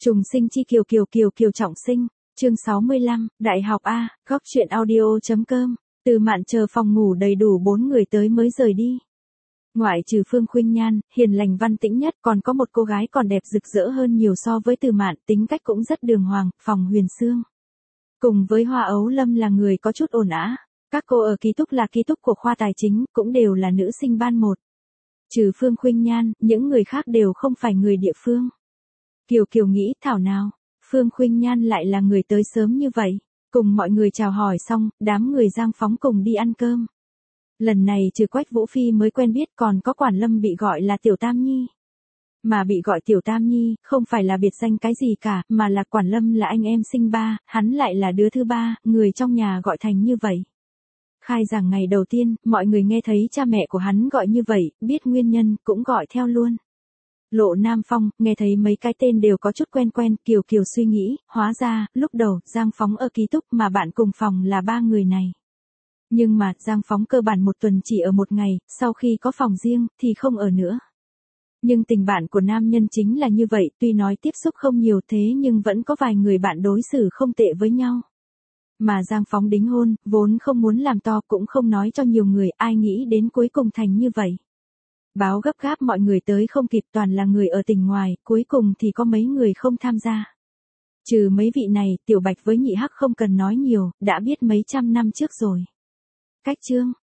Trùng sinh chi kiều trọng sinh, chương 65, Đại học A, góc chuyện audio.com, Từ Mạn chờ phòng ngủ đầy đủ 4 người tới mới rời đi. Ngoại trừ Phương Khuynh Nhan, hiền lành văn tĩnh nhất, còn có một cô gái còn đẹp rực rỡ hơn nhiều so với Từ Mạn, tính cách cũng rất đường hoàng, Phòng Huyền Sương. Cùng với Hoa Ấu Lâm là người có chút ồn ào. Các cô ở ký túc là ký túc của khoa tài chính, cũng đều là nữ sinh ban 1. Trừ Phương Khuynh Nhan, những người khác đều không phải người địa phương. Kiều nghĩ, thảo nào, Phương Khuynh Nhan lại là người tới sớm như vậy. Cùng mọi người chào hỏi xong, đám người Giang Phóng cùng đi ăn cơm. Lần này trừ Quách Vũ Phi mới quen biết, còn có Quản Lâm bị gọi là Tiểu Tam Nhi. Mà bị gọi Tiểu Tam Nhi, không phải là biệt danh cái gì cả, mà là Quản Lâm là anh em sinh ba, hắn lại là đứa thứ ba, người trong nhà gọi thành như vậy. Khai giảng ngày đầu tiên, mọi người nghe thấy cha mẹ của hắn gọi như vậy, biết nguyên nhân, cũng gọi theo luôn. Lộ Nam Phong, nghe thấy mấy cái tên đều có chút quen, Kiều suy nghĩ, hóa ra, lúc đầu, Giang Phóng ở ký túc mà bạn cùng phòng là 3 người này. Nhưng mà, Giang Phóng cơ bản một tuần chỉ ở một ngày, sau khi có phòng riêng, thì không ở nữa. Nhưng tình bạn của nam nhân chính là như vậy, tuy nói tiếp xúc không nhiều thế nhưng vẫn có vài người bạn đối xử không tệ với nhau. Mà Giang Phóng đính hôn, vốn không muốn làm to cũng không nói cho nhiều người, ai nghĩ đến cuối cùng thành như vậy. Báo gấp gáp mọi người tới không kịp, toàn là người ở tỉnh ngoài, cuối cùng thì có mấy người không tham gia. Trừ mấy vị này, Tiểu Bạch với Nhị Hắc không cần nói nhiều, đã biết mấy trăm năm trước rồi. Cách chương,